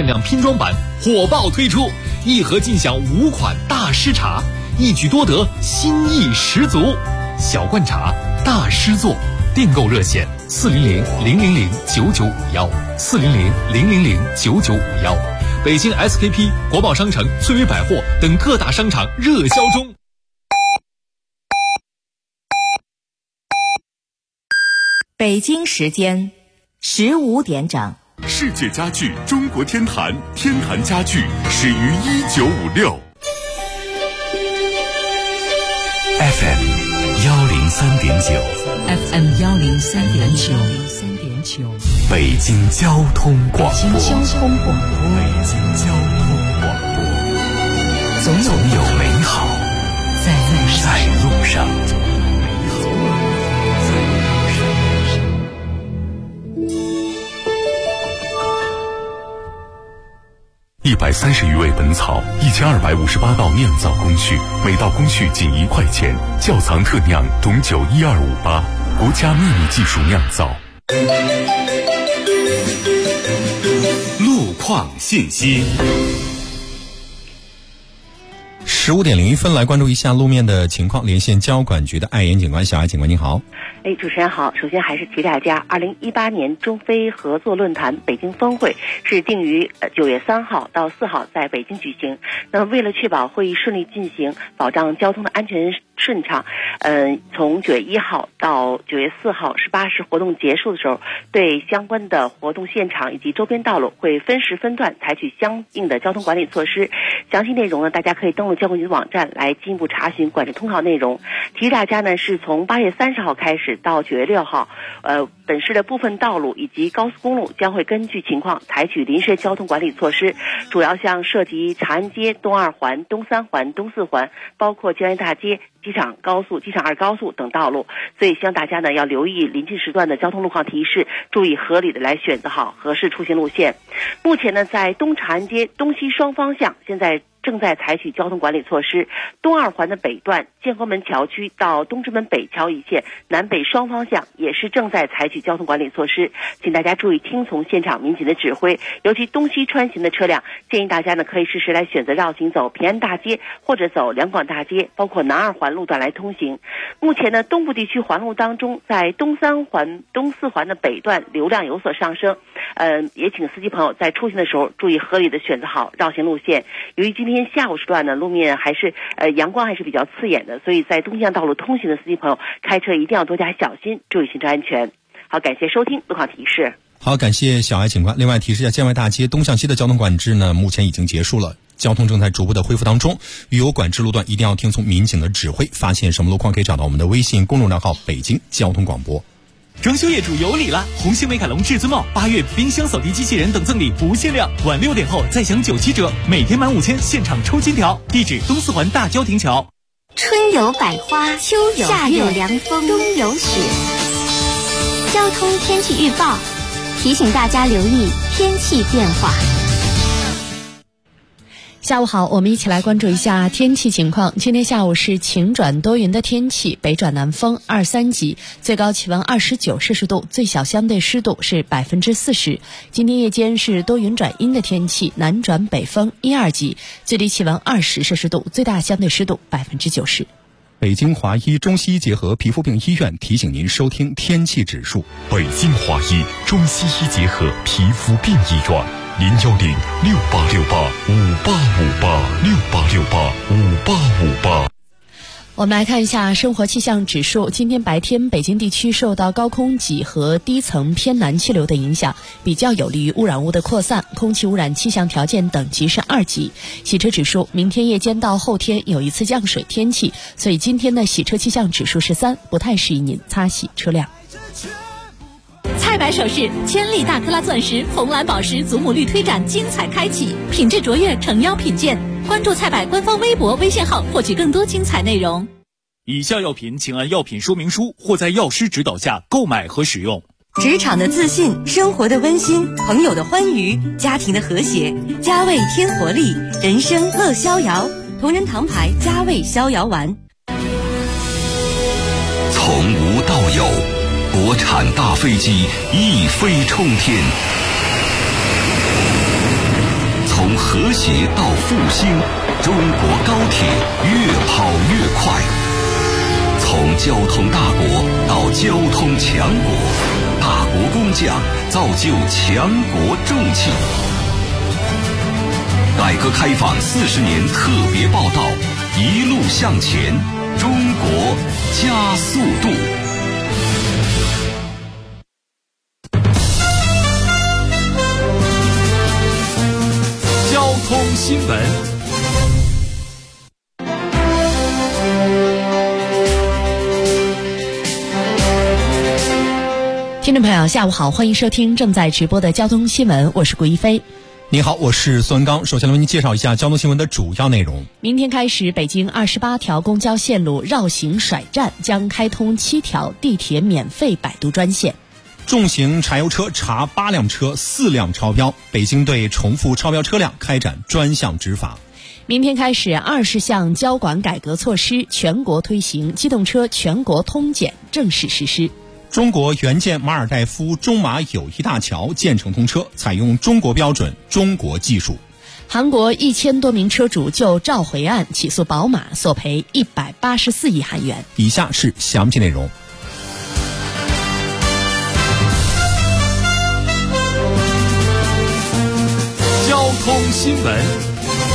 限量拼装版火爆推出，一盒尽享5款大师茶，一举多得，心意十足。小罐茶，大师作。订购热线400-000-9951，400-000-9951。北京 SKP、国贸商城、翠微百货等各大商场热销中。 北京时间15点整。 世界家具中国天坛，天坛家具始于1956。FM 103.9，FM 103.9， 北京交通广播， 北京交通广播，总有美好在路上。130余味本草，1258道酿造工序，每道工序仅1块钱。窖藏特酿董酒12588，国家秘密技术酿造。路况信息。 15点01分，来关注一下路面的情况。连线交管局的艾岩警官，小艾警官您好。 主持人好。首先还是提大家，2018年中非合作论坛北京峰会是定于9月3号到4号在北京举行。那么为了确保会议顺利进行，保障交通的安全顺畅，从9月1号到9月4号18时活动结束的时候，对相关的活动现场以及周边道路会分时分段采取相应的交通管理措施。详细内容呢，大家可以登录交管局的网站来进一步查询管制通告内容。提示大家呢，是从8月30号开始到9月6号，本市的部分道路以及高速公路将会根据情况采取临时交通管理措施，主要像涉及长安街、东2环、东3环、东4环，包括江源大街、机场高速、机场2高速等道路。所以希望大家呢要留意临近时段的交通路况提示，注意合理的来选择好合适出行路线。目前呢，在东长安街东西双方向现在正在采取交通管理措施，东2环的北段建国门桥区到东直门北桥一线南北双方向也是正在采取交通管理措施，请大家注意听从现场民警的指挥，尤其东西穿行的车辆，建议大家呢可以适时来选择绕行走平安大街或者走两广大街，包括南2环路段来通行。目前呢，东部地区环路当中，在东3环、东4环的北段流量有所上升，也请司机朋友在出行的时候注意合理的选择好绕行路线。由于今天下午时段呢，路面还是阳光还是比较刺眼的，所以在东向道路通行的司机朋友开车一定要多加小心，注意行车安全。好，感谢收听路况提示。 好，感谢小艾警官。另外提示一下，建外大街东向西的交通管制呢，目前已经结束了，交通正在逐步的恢复当中。遇有管制路段一定要听从民警的指挥，发现什么路况可以找到我们的微信公众账号北京交通广播。 装修业主有礼了！红星美凯龙至尊帽8月冰箱扫地机器人等赠礼不限量，晚6点后再享97折，每天满5000现场抽金条。地址东4环大郊亭桥。 春有百花，秋有夏有凉风，冬有雪。交通天气预报提醒大家留意天气变化。 下午好，我们一起来关注一下天气情况。今天下午是晴转多云的天气，北转南风2、3级，最高气温29摄氏度，最小相对湿度是40%。今天夜间是多云转阴的天气，南转北风1、2级，最低气温20摄氏度，最大相对湿度90%。 北京华医中西医结合皮肤病医院提醒您收听天气指数。 北京华医中西医结合皮肤病医院，010-6868-5858，6868-5858。 我们来看一下生活气象指数。今天白天北京地区受到高空脊和低层偏南气流的影响，比较有利于污染物的扩散，空气污染气象条件等级是2级。洗车指数，明天夜间到后天有一次降水天气，所以今天的洗车气象指数是3，不太适宜您擦洗车辆。 菜百首饰千粒大克拉钻石、红蓝宝石祖母绿推展精彩开启，品质卓越，诚邀品鉴。关注菜百官方微博、微信号，获取更多精彩内容。 以下药品请按药品说明书或在药师指导下购买和使用。 职场的自信，生活的温馨，朋友的欢愉，家庭的和谐，佳味添活力，人生乐逍遥。同仁堂牌佳味逍遥丸。 从无到有，国产大飞机一飞冲天。 和谐到复兴，中国高铁越跑越快。从交通大国到交通强国，大国工匠造就强国重器。改革开放40年特别报道，一路向前，中国加速度。 交通新闻。 听众朋友下午好，欢迎收听正在直播的交通新闻，我是顾一飞。 您好，我是孙刚。首先为您介绍一下交通新闻的主要内容。 明天开始，北京28条公交线路绕行甩站将开通7条地铁免费摆渡专线。 重型柴油车查8辆车，4辆超标，北京对重复超标车辆开展专项执法。 明天开始，20项交管改革措施全国推行，机动车全国通检正式实施。 中国援建马尔代夫中马友谊大桥建成通车，采用中国标准、中国技术。 韩国1000多名车主就召回案起诉宝马，索赔184亿韩元。 以下是详细内容。 交通新闻。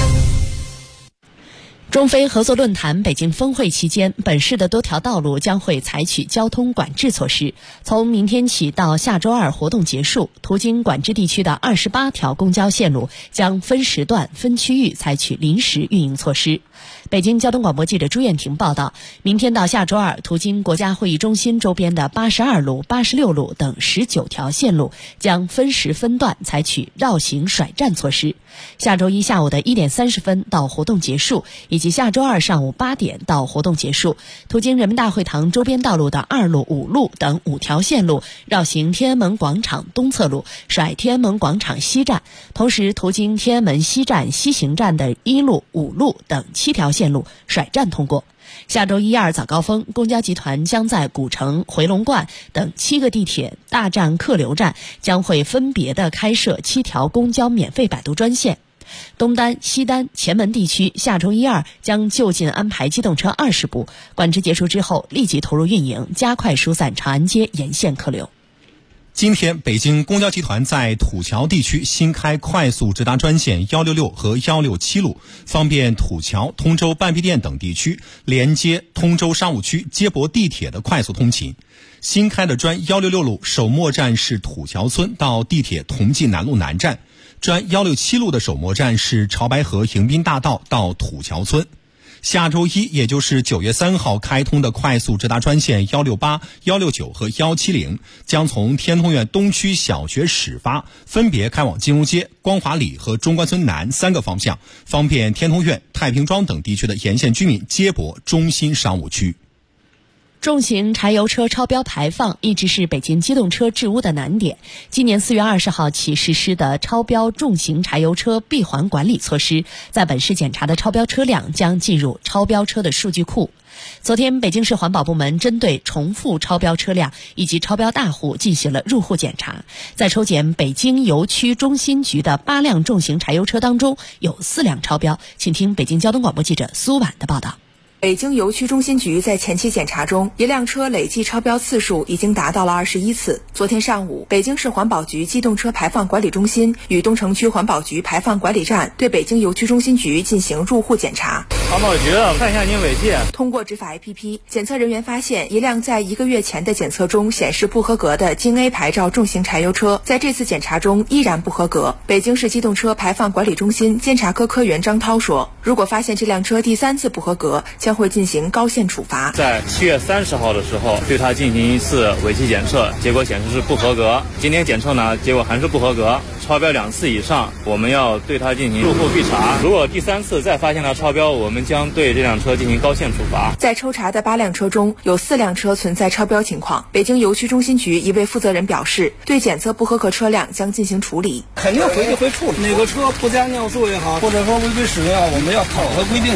中非合作论坛北京峰会期间，本市的多条道路将会采取交通管制措施。从明天起到下周二活动结束，途经管制地区的28条公交线路将分时段、分区域采取临时运营措施。北京交通广播记者朱艳婷报道，明天到下周二，途经国家会议中心周边的82路、86路等19条线路将分时分段采取绕行甩站措施。下周一下午的1点30分到活动结束，以及下周二上午8点到活动结束，途经人民大会堂周边道路的2路、5路等5条线路绕行天安门广场东侧路，甩天安门广场西站，同时途经天安门西站西行站的1路、5路等7条线路甩站通过。下周1、2早高峰，公交集团将在古城、回龙观等7个地铁大站客流站将会分别的开设7条公交免费摆渡专线。东单、西单、前门地区下周1、2将就近安排机动车20部，管制结束之后立即投入运营，加快疏散长安街沿线客流。 今天，北京公交集团在土桥地区新开快速直达专线166和167路，方便土桥、通州半壁店等地区连接通州商务区接驳地铁的快速通勤。新开的专166路首末站是土桥村到地铁同济南路南站，专167路的首末站是潮白河迎宾大道到土桥村。下周一，也就是9月3号开通的快速直达专线168、169和170，将从天通苑东区小学始发，分别开往金融街、光华里和中关村南3个方向，方便天通苑、太平庄等地区的沿线居民接驳中心商务区。 重型柴油车超标排放一直是北京机动车治污的难点。今年4月20号起实施的超标重型柴油车闭环管理措施，在本市检查的超标车辆将进入超标车的数据库。昨天，北京市环保部门针对重复超标车辆以及超标大户进行了入户检查，在抽检北京邮区中心局的8辆重型柴油车当中，有4辆超标。请听北京交通广播记者苏婉的报道。 北京邮区中心局在前期检查中，一辆车累计超标次数已经达到了21次。昨天上午，北京市环保局机动车排放管理中心与东城区环保局排放管理站对北京邮区中心局进行入户检查。 环保局，看一下您违纪。 通过执法 APP， 检测人员发现一辆在1个月前的检测中显示不合格的京 A 牌照重型柴油车，在这次检查中依然不合格。北京市机动车排放管理中心监察科科员张涛说，如果发现这辆车第3次不合格，将会进行高限处罚。 在7月30号的时候，对它进行一次尾气检测，结果显示是不合格。今天检测呢，结果还是不合格，超标2次以上，我们要对它进行入户必查。如果第3次再发现它超标，我们将对这辆车进行高限处罚。 在抽查的8辆车中，有4辆车存在超标情况。北京邮区中心局一位负责人表示，对检测不合格车辆将进行处理。 肯定回去会处理，哪个车不加尿素也好，或者说违规使用也好，我们要考核规定的。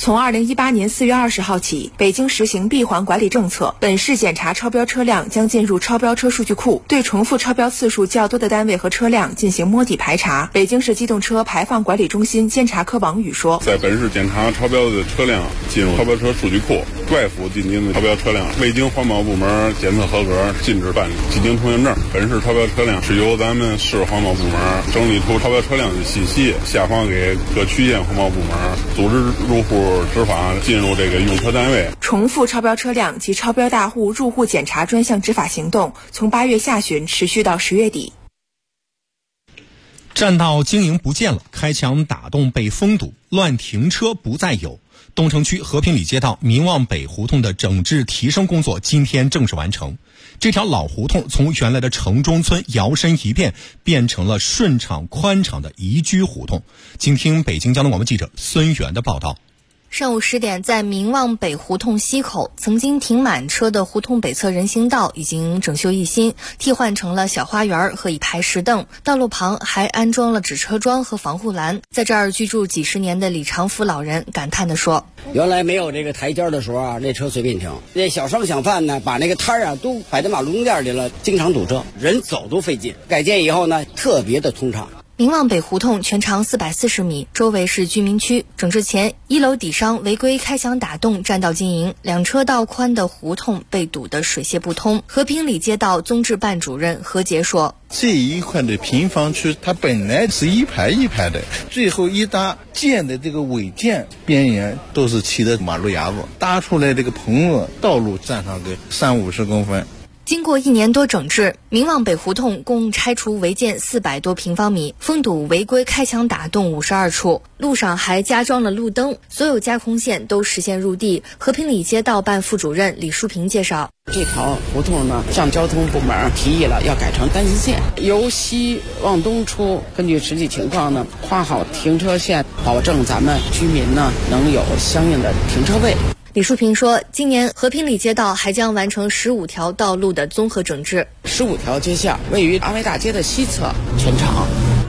从2018年4月20号起，北京实行闭环管理政策，本市检查超标车辆将进入超标车数据库，对重复超标次数较多的单位和车辆进行摸底排查。北京市机动车排放管理中心监察科王宇说， 在本市检查超标的车辆进入超标车数据库，外府进京的超标车辆未经环保部门检测合格，禁止办理进京通行证。本市超标车辆是由咱们市环保部门整理出超标车辆的信息，下发给各区县环保部门，组织入户执法，进入这个用车单位。 重复超标车辆及超标大户入户检查专项执法行动从8月下旬持续到10月底。 占道经营不见了，开墙打洞被封堵，乱停车不再有。东城区和平里街道民望北胡同的整治提升工作今天正式完成。这条老胡同从原来的城中村摇身一变，变成了顺畅宽敞的宜居胡同。请听北京交通广播记者孙源的报道。 上午10点，在民望北胡同西口，曾经停满车的胡同北侧人行道已经整修一新，替换成了小花园和一排石凳，道路旁还安装了止车桩和防护栏。在这儿居住几十年的李长福老人感叹地说， 原来没有这个台阶的时候啊，那车随便停，那小商小贩呢，把那个摊啊都摆在马路中间里了，经常堵车，人走都费劲。改建以后呢，特别的通畅。 民望北胡同全长440米，周围是居民区。整治前，1楼底商违规开墙打洞占道经营，2车道宽的胡同被堵得水泄不通。和平里街道综治办主任何杰说， 这一块的平房区它本来是一排一排的，最后一搭建的这个违建边缘都是砌的马路牙子，搭出来这个棚子道路占上个30-50公分。 经过1年多整治，民望北胡同共拆除违建400多平方米，封堵违规开墙打洞52处，路上还加装了路灯，所有加空线都实现入地。和平里街道办副主任李淑平介绍， 这条胡同呢，向交通部门提议了要改成单行线，由西往东出，根据实际情况呢，画好停车线，保证咱们居民呢能有相应的停车位。 李淑平说，今年和平里街道还将完成15条道路的综合整治。 15条街巷位于安维大街的西侧，全长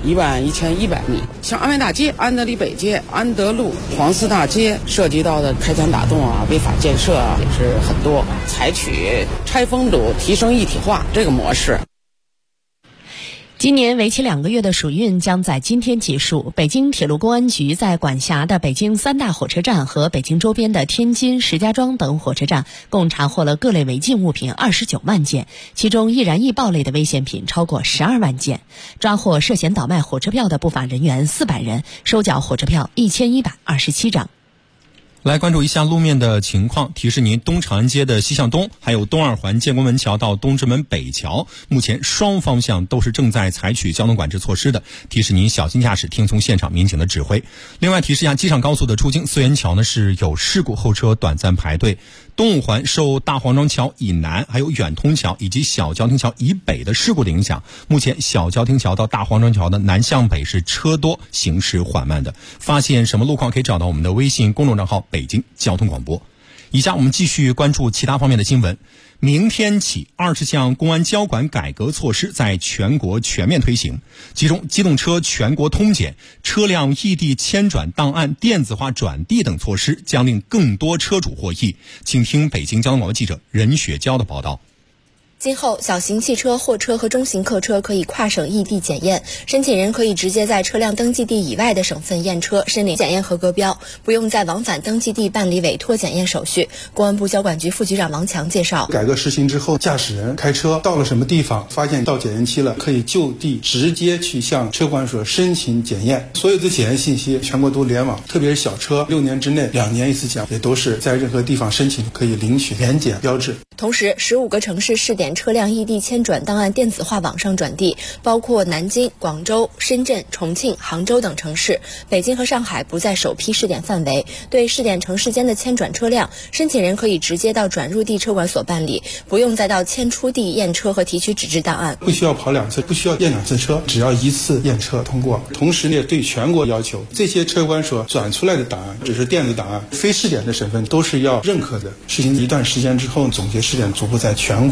11100米。像安维大街、安德里北街、安德路、黄寺大街涉及到的开墙打洞啊、违法建设啊也是很多，采取拆封堵、提升一体化这个模式。 今年为期2个月的暑运将在今天结束。北京铁路公安局在管辖的北京3大火车站和北京周边的天津、石家庄等火车站共查获了各类违禁物品29万件，其中易燃易爆类的危险品超过12万件，抓获涉嫌倒卖火车票的不法人员400人，收缴火车票1127张。 来关注一下路面的情况，提示您东长安街的西向东，还有东二环建国门桥到东直门北桥，目前双方向都是正在采取交通管制措施的，提示您小心驾驶，听从现场民警的指挥。另外提示一下，机场高速的出京思源桥呢是有事故，后车短暂排队。东五环受大黄庄桥以南、还有远通桥以及小交亭桥以北的事故的影响，目前小交亭桥到大黄庄桥的南向北是车多，行驶缓慢的。发现什么路况可以找到我们的微信公众账号北京交通广播。以下我们继续关注其他方面的新闻。明天起，20项公安交管改革措施在全国全面推行，其中机动车全国通检、车辆异地迁转档案电子化转递等措施将令更多车主获益。请听北京交通广播记者任雪娇的报道。 今后，小型汽车、货车和中型客车可以跨省异地检验，申请人可以直接在车辆登记地以外的省份验车，申领检验合格标，不用再往返登记地办理委托检验手续。公安部交管局副局长王强介绍， 改革实行之后，驾驶人开车到了什么地方，发现到检验期了，可以就地直接去向车管所申请检验。所有的检验信息全国都联网，特别是小车，6年之内2年一次检，也都是在任何地方申请可以领取免检标志。 同时，15个城市试点车辆异地迁转档案电子化网上转递，包括南京、广州、深圳、重庆、杭州等城市。北京和上海不在首批试点范围。对试点城市间的迁转车辆，申请人可以直接到转入地车管所办理，不用再到迁出地验车和提取纸质档案。 不需要跑2次，不需要验2次车，只要1次验车通过。同时呢，对全国要求，这些车管所转出来的档案只是电子档案，非试点的省份都是要认可的。实行一段时间之后，总结试点逐步在全国推开。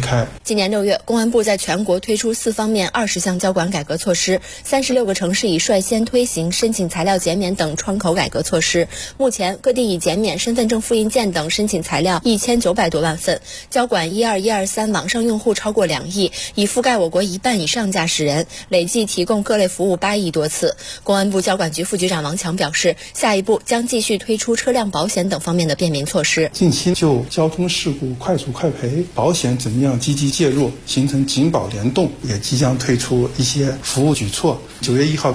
开。 今年6月，公安部在全国推出4方面20项交管改革措施，36个城市已率先推行申请材料减免等窗口改革措施。目前，各地已减免身份证复印件等申请材料1900多万份，交管12123网上用户超过2亿，已覆盖我国1半以上驾驶人，累计提供各类服务8亿多次。公安部交管局副局长王强表示，下一步将继续推出车辆保险等方面的便民措施。 近期就交通事故快速快赔、保险怎么样积极介入，形成警保联动，也即将推出一些服务举措。9月1号